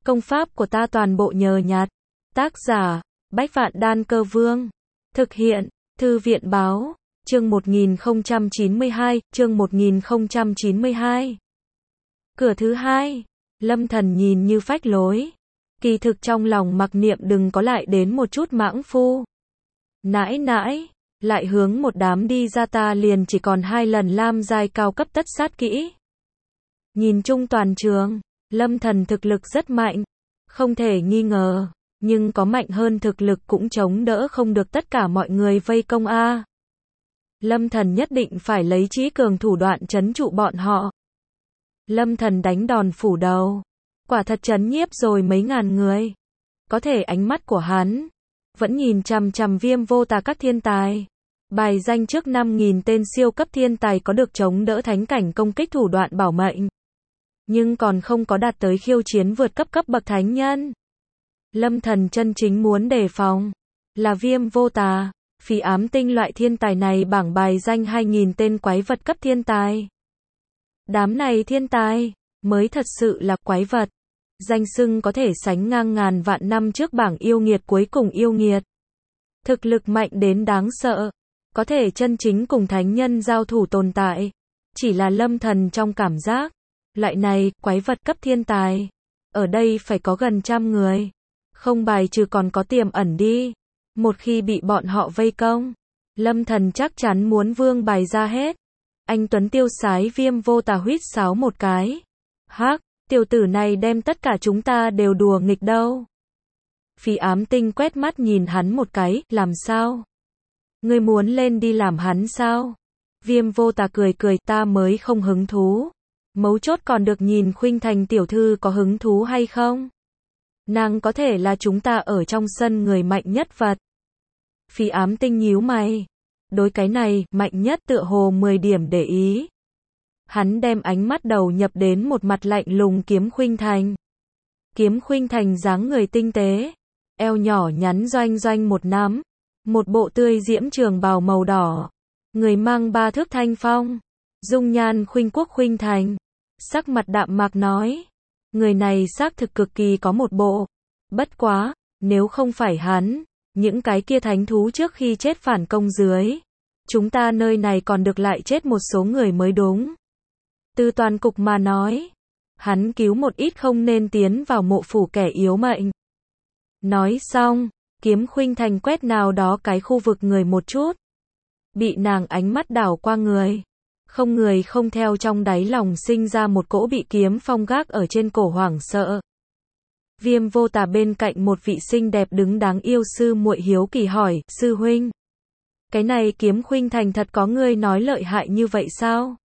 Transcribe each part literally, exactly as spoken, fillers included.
Công pháp của ta toàn bộ nhờ nhặt. Tác giả, Bách Vạn Đan Cơ Vương. Thực hiện, Thư viện Báo. Chương một nghìn không trăm chín mươi hai, chương một nghìn không trăm chín mươi hai. Cửa thứ hai. Lâm Thần nhìn như phách lối. Kỳ thực trong lòng mặc niệm đừng có lại đến một chút mãng phu. Nãi nãi, lại hướng một đám đi ra ta liền chỉ còn hai lần lam giai cao cấp tất sát kỹ. Nhìn chung toàn trường, Lâm Thần thực lực rất mạnh, không thể nghi ngờ, nhưng có mạnh hơn thực lực cũng chống đỡ không được tất cả mọi người vây công a. Lâm Thần nhất định phải lấy trí cường thủ đoạn trấn trụ bọn họ. Lâm Thần đánh đòn phủ đầu, quả thật trấn nhiếp rồi mấy ngàn người. Có thể ánh mắt của hắn vẫn nhìn chằm chằm Viêm Vô Tà các thiên tài. Bài danh trước năm nghìn tên siêu cấp thiên tài có được chống đỡ thánh cảnh công kích thủ đoạn bảo mệnh, nhưng còn không có đạt tới khiêu chiến vượt cấp cấp bậc thánh nhân. Lâm Thần chân chính muốn đề phòng là Viêm Vô Tà, Phỉ Ám Tinh loại thiên tài này bảng bài danh hai nghìn tên quái vật cấp thiên tài. Đám này thiên tài mới thật sự là quái vật. Danh xưng có thể sánh ngang ngàn vạn năm trước bảng yêu nghiệt cuối cùng yêu nghiệt. Thực lực mạnh đến đáng sợ, có thể chân chính cùng thánh nhân giao thủ tồn tại. Chỉ là Lâm Thần trong cảm giác, loại này, quái vật cấp thiên tài, ở đây phải có gần trăm người. Không bài trừ còn có tiềm ẩn đi. Một khi bị bọn họ vây công, Lâm Thần chắc chắn muốn vương bài ra hết. Anh Tuấn tiêu sái Viêm Vô Tà huýt sáo một cái. Hắc, tiểu tử này đem tất cả chúng ta đều đùa nghịch đâu. Phỉ Ám Tinh quét mắt nhìn hắn một cái, làm sao? Ngươi muốn lên đi làm hắn sao? Viêm Vô Tà cười cười, ta mới không hứng thú. Mấu chốt còn được nhìn Khuynh Thành tiểu thư có hứng thú hay không? Nàng có thể là chúng ta ở trong sân người mạnh nhất vật. Phỉ Ám Tinh nhíu mày. Đối cái này, mạnh nhất tựa hồ mười điểm để ý. Hắn đem ánh mắt đầu nhập đến một mặt lạnh lùng Kiếm Khuynh Thành. Kiếm Khuynh Thành dáng người tinh tế, eo nhỏ nhắn doanh doanh một nắm, một bộ tươi diễm trường bào màu đỏ, người mang ba thước thanh phong, dung nhan khuynh quốc khuynh thành, sắc mặt đạm mạc nói, người này xác thực cực kỳ có một bộ. Bất quá, nếu không phải hắn, những cái kia thánh thú trước khi chết phản công dưới, chúng ta nơi này còn được lại chết một số người mới đúng. Từ toàn cục mà nói, hắn cứu một ít không nên tiến vào mộ phủ kẻ yếu mệnh. Nói xong, Kiếm Khuynh Thành quét nào đó cái khu vực người một chút. Bị nàng ánh mắt đảo qua người. Không người không theo trong đáy lòng sinh ra một cỗ bị kiếm phong gác ở trên cổ hoảng sợ. Viêm Vô Tà bên cạnh một vị xinh đẹp đứng đáng yêu sư muội hiếu kỳ hỏi, sư huynh, cái này Kiếm Khuynh Thành thật có ngươi nói lợi hại như vậy sao?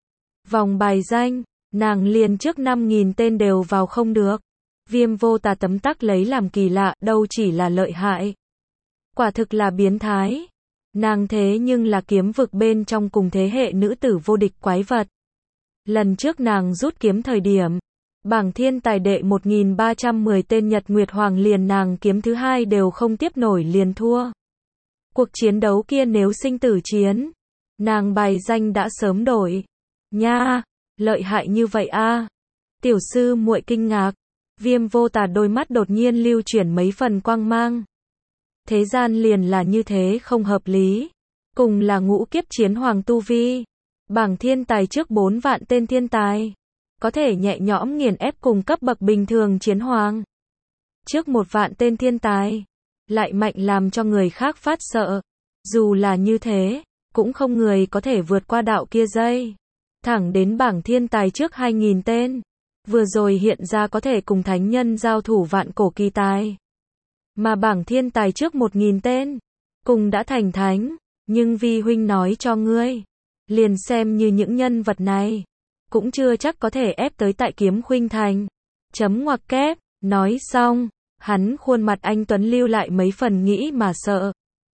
Vòng bài danh, nàng liền trước năm nghìn tên đều vào không được. Viêm Vô Tà tấm tắc lấy làm kỳ lạ, đâu chỉ là lợi hại. Quả thực là biến thái. Nàng thế nhưng là kiếm vực bên trong cùng thế hệ nữ tử vô địch quái vật. Lần trước nàng rút kiếm thời điểm, bảng thiên tài đệ một nghìn ba trăm mười tên Nhật Nguyệt Hoàng liền nàng kiếm thứ hai đều không tiếp nổi liền thua. Cuộc chiến đấu kia nếu sinh tử chiến, nàng bài danh đã sớm đổi. Nha, lợi hại như vậy a. Tiểu sư muội kinh ngạc. Viêm Vô Tà đôi mắt đột nhiên lưu chuyển mấy phần quang mang. Thế gian liền là như thế không hợp lý. Cùng là ngũ kiếp chiến hoàng tu vi. Bảng thiên tài trước bốn vạn tên thiên tài. Có thể nhẹ nhõm nghiền ép cùng cấp bậc bình thường chiến hoàng. Trước một vạn tên thiên tài. Lại mạnh làm cho người khác phát sợ. Dù là như thế, cũng không người có thể vượt qua đạo kia dây. Thẳng đến bảng thiên tài trước hai nghìn tên. Vừa rồi hiện ra có thể cùng thánh nhân giao thủ vạn cổ kỳ tài. Mà bảng thiên tài trước một nghìn tên, cùng đã thành thánh, nhưng vi huynh nói cho ngươi, liền xem như những nhân vật này, cũng chưa chắc có thể ép tới tại Kiếm Khuynh Thành. Chấm ngoặc kép, nói xong, hắn khuôn mặt anh Tuấn lưu lại mấy phần nghĩ mà sợ.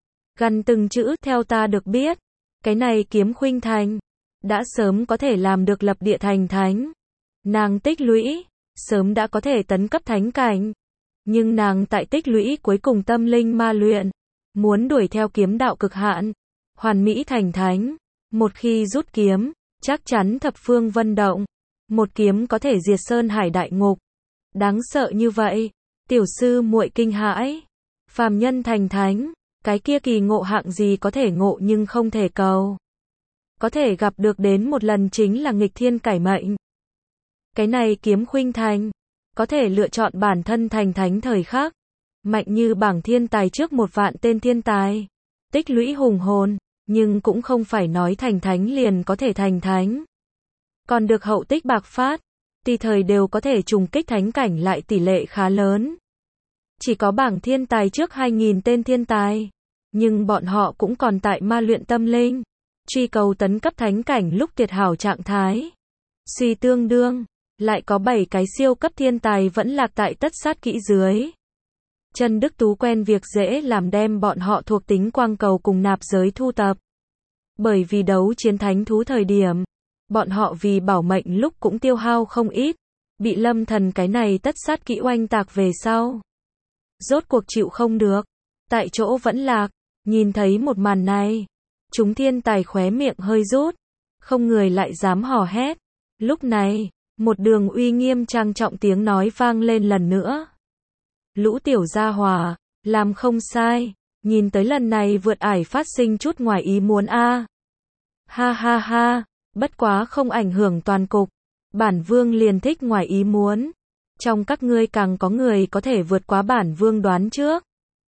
Gần từng chữ, theo ta được biết, cái này Kiếm Khuynh Thành, đã sớm có thể làm được lập địa thành thánh. Nàng tích lũy, sớm đã có thể tấn cấp thánh cảnh. Nhưng nàng tại tích lũy cuối cùng tâm linh ma luyện, muốn đuổi theo kiếm đạo cực hạn, hoàn mỹ thành thánh. Một khi rút kiếm, chắc chắn thập phương vân động. Một kiếm có thể diệt sơn hải đại ngục. Đáng sợ như vậy, tiểu sư muội kinh hãi. Phàm nhân thành thánh, cái kia kỳ ngộ hạng gì có thể ngộ nhưng không thể cầu. Có thể gặp được đến một lần chính là nghịch thiên cải mệnh. Cái này kiếm khuynh thành, có thể lựa chọn bản thân thành thánh thời khắc. Mạnh như bảng thiên tài trước một vạn tên thiên tài. Tích lũy hùng hồn, nhưng cũng không phải nói thành thánh liền có thể thành thánh. Còn được hậu tích bạc phát, tùy thời đều có thể trùng kích thánh cảnh lại tỷ lệ khá lớn. Chỉ có bảng thiên tài trước hai nghìn tên thiên tài, nhưng bọn họ cũng còn tại ma luyện tâm linh, truy cầu tấn cấp thánh cảnh lúc tuyệt hảo trạng thái. Suy tương đương, lại có bảy cái siêu cấp thiên tài vẫn lạc tại tất sát kỹ dưới. Trần Đức Tú quen việc dễ làm đem bọn họ thuộc tính quang cầu cùng nạp giới thu tập. Bởi vì đấu chiến thánh thú thời điểm, bọn họ vì bảo mệnh lúc cũng tiêu hao không ít, bị Lâm Thần cái này tất sát kỹ oanh tạc về sau. Rốt cuộc chịu không được, tại chỗ vẫn lạc, nhìn thấy một màn này, chúng thiên tài khóe miệng hơi rút, không người lại dám hò hét. Lúc này, một đường uy nghiêm trang trọng tiếng nói vang lên lần nữa. Lũ tiểu gia hỏa, làm không sai, nhìn tới lần này vượt ải phát sinh chút ngoài ý muốn a. À. Ha ha ha, bất quá không ảnh hưởng toàn cục, bản vương liền thích ngoài ý muốn. Trong các ngươi càng có người có thể vượt quá bản vương đoán trước.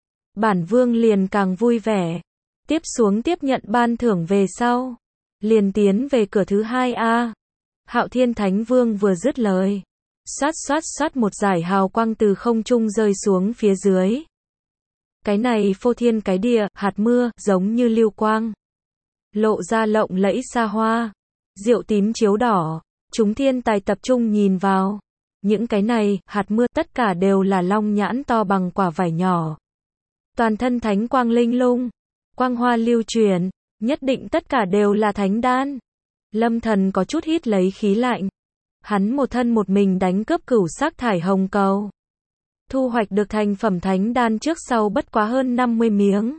Bản vương liền càng vui vẻ. Tiếp xuống tiếp nhận ban thưởng về sau. Liền tiến về cửa thứ hai a. À. Hạo Thiên Thánh Vương vừa dứt lời. Xoát xoát xoát một dải hào quang từ không trung rơi xuống phía dưới. Cái này phô thiên cái địa, hạt mưa, giống như lưu quang. Lộ ra lộng lẫy xa hoa. Rượu tím chiếu đỏ. Chúng thiên tài tập trung nhìn vào. Những cái này, hạt mưa tất cả đều là long nhãn to bằng quả vải nhỏ. Toàn thân thánh quang linh lung. Quang hoa lưu truyền. Nhất định tất cả đều là thánh đan. Lâm Thần có chút hít lấy khí lạnh. Hắn một thân một mình đánh cướp cửu sắc thải hồng cầu. Thu hoạch được thành phẩm thánh đan trước sau bất quá hơn năm mươi miếng.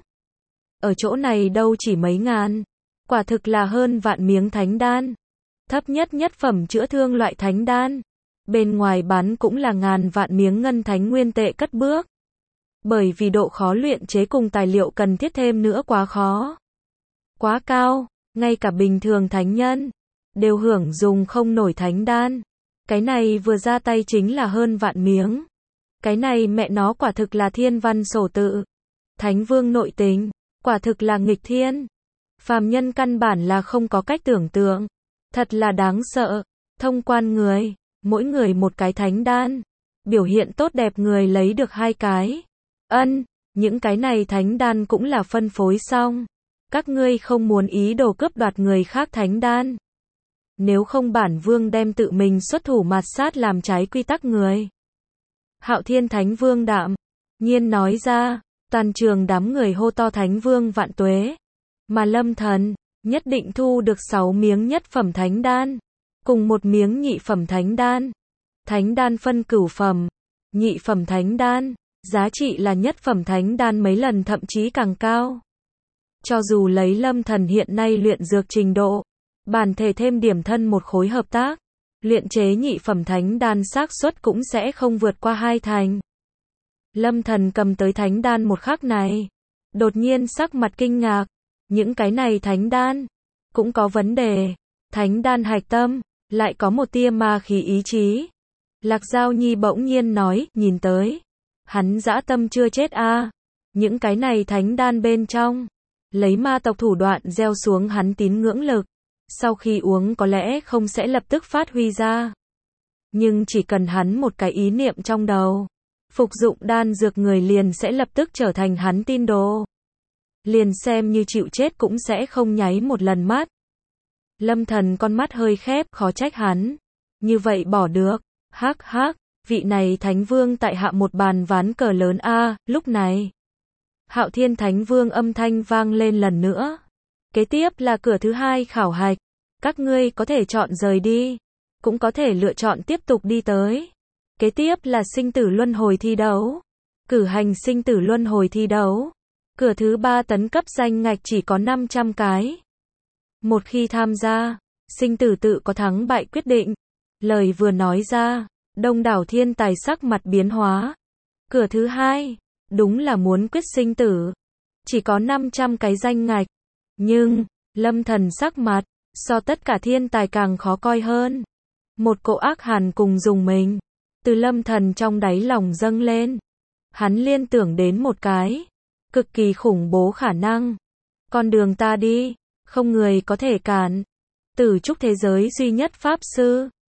Ở chỗ này đâu chỉ mấy ngàn. Quả thực là hơn vạn miếng thánh đan. Thấp nhất nhất phẩm chữa thương loại thánh đan. Bên ngoài bán cũng là ngàn vạn miếng ngân thánh nguyên tệ cất bước. Bởi vì độ khó luyện chế cùng tài liệu cần thiết thêm nữa quá khó. Quá cao, ngay cả bình thường thánh nhân đều hưởng dùng không nổi thánh đan. Cái này vừa ra tay chính là hơn vạn miếng. Cái này mẹ nó quả thực là thiên văn sổ tự. Thánh vương nội tình, quả thực là nghịch thiên. Phàm nhân căn bản là không có cách tưởng tượng. Thật là đáng sợ. Thông quan người, mỗi người một cái thánh đan. Biểu hiện tốt đẹp người lấy được hai cái. Ân, những cái này thánh đan cũng là phân phối xong. Các ngươi không muốn ý đồ cướp đoạt người khác thánh đan. Nếu không bản vương đem tự mình xuất thủ mạt sát làm trái quy tắc người. Hạo Thiên Thánh Vương đạm nhiên nói ra, toàn trường đám người hô to Thánh Vương vạn tuế. Mà Lâm Thần nhất định thu được sáu miếng nhất phẩm thánh đan, cùng một miếng nhị phẩm thánh đan. Thánh đan phân cửu phẩm, nhị phẩm thánh đan, giá trị là nhất phẩm thánh đan mấy lần thậm chí càng cao. Cho dù lấy Lâm Thần hiện nay luyện dược trình độ, bản thể thêm điểm thân một khối hợp tác, luyện chế nhị phẩm thánh đan xác suất cũng sẽ không vượt qua hai thành. Lâm Thần cầm tới thánh đan một khắc này, đột nhiên sắc mặt kinh ngạc, những cái này thánh đan cũng có vấn đề. Thánh đan hạch tâm lại có một tia ma khí ý chí. Lạc Giao Nhi bỗng nhiên nói, nhìn tới, hắn dã tâm chưa chết a. À. Những cái này thánh đan bên trong, lấy ma tộc thủ đoạn gieo xuống hắn tín ngưỡng lực, sau khi uống có lẽ không sẽ lập tức phát huy ra. Nhưng chỉ cần hắn một cái ý niệm trong đầu, phục dụng đan dược người liền sẽ lập tức trở thành hắn tín đồ. Liền xem như chịu chết cũng sẽ không nháy một lần mắt. Lâm Thần con mắt hơi khép, khó trách hắn như vậy bỏ được. Hắc hắc, vị này Thánh Vương tại hạ một bàn ván cờ lớn a. À. Lúc này, Hạo Thiên Thánh Vương âm thanh vang lên lần nữa. Kế tiếp là cửa thứ hai khảo hạch. Các ngươi có thể chọn rời đi, cũng có thể lựa chọn tiếp tục đi tới. Kế tiếp là sinh tử luân hồi thi đấu. Cử hành sinh tử luân hồi thi đấu. Cửa thứ ba tấn cấp danh ngạch chỉ có năm trăm cái. Một khi tham gia, sinh tử tự có thắng bại quyết định. Lời vừa nói ra, Đông đảo thiên tài sắc mặt biến hóa. Cửa thứ hai, đúng là muốn quyết sinh tử. Chỉ có năm trăm cái danh ngạch. Nhưng, Lâm Thần sắc mặt, so tất cả thiên tài càng khó coi hơn. Một cỗ ác hàn cùng dùng mình, từ Lâm Thần trong đáy lòng dâng lên. Hắn liên tưởng đến một cái, cực kỳ khủng bố khả năng. Con đường ta đi, không người có thể cản. Tử trúc thế giới duy nhất pháp sư,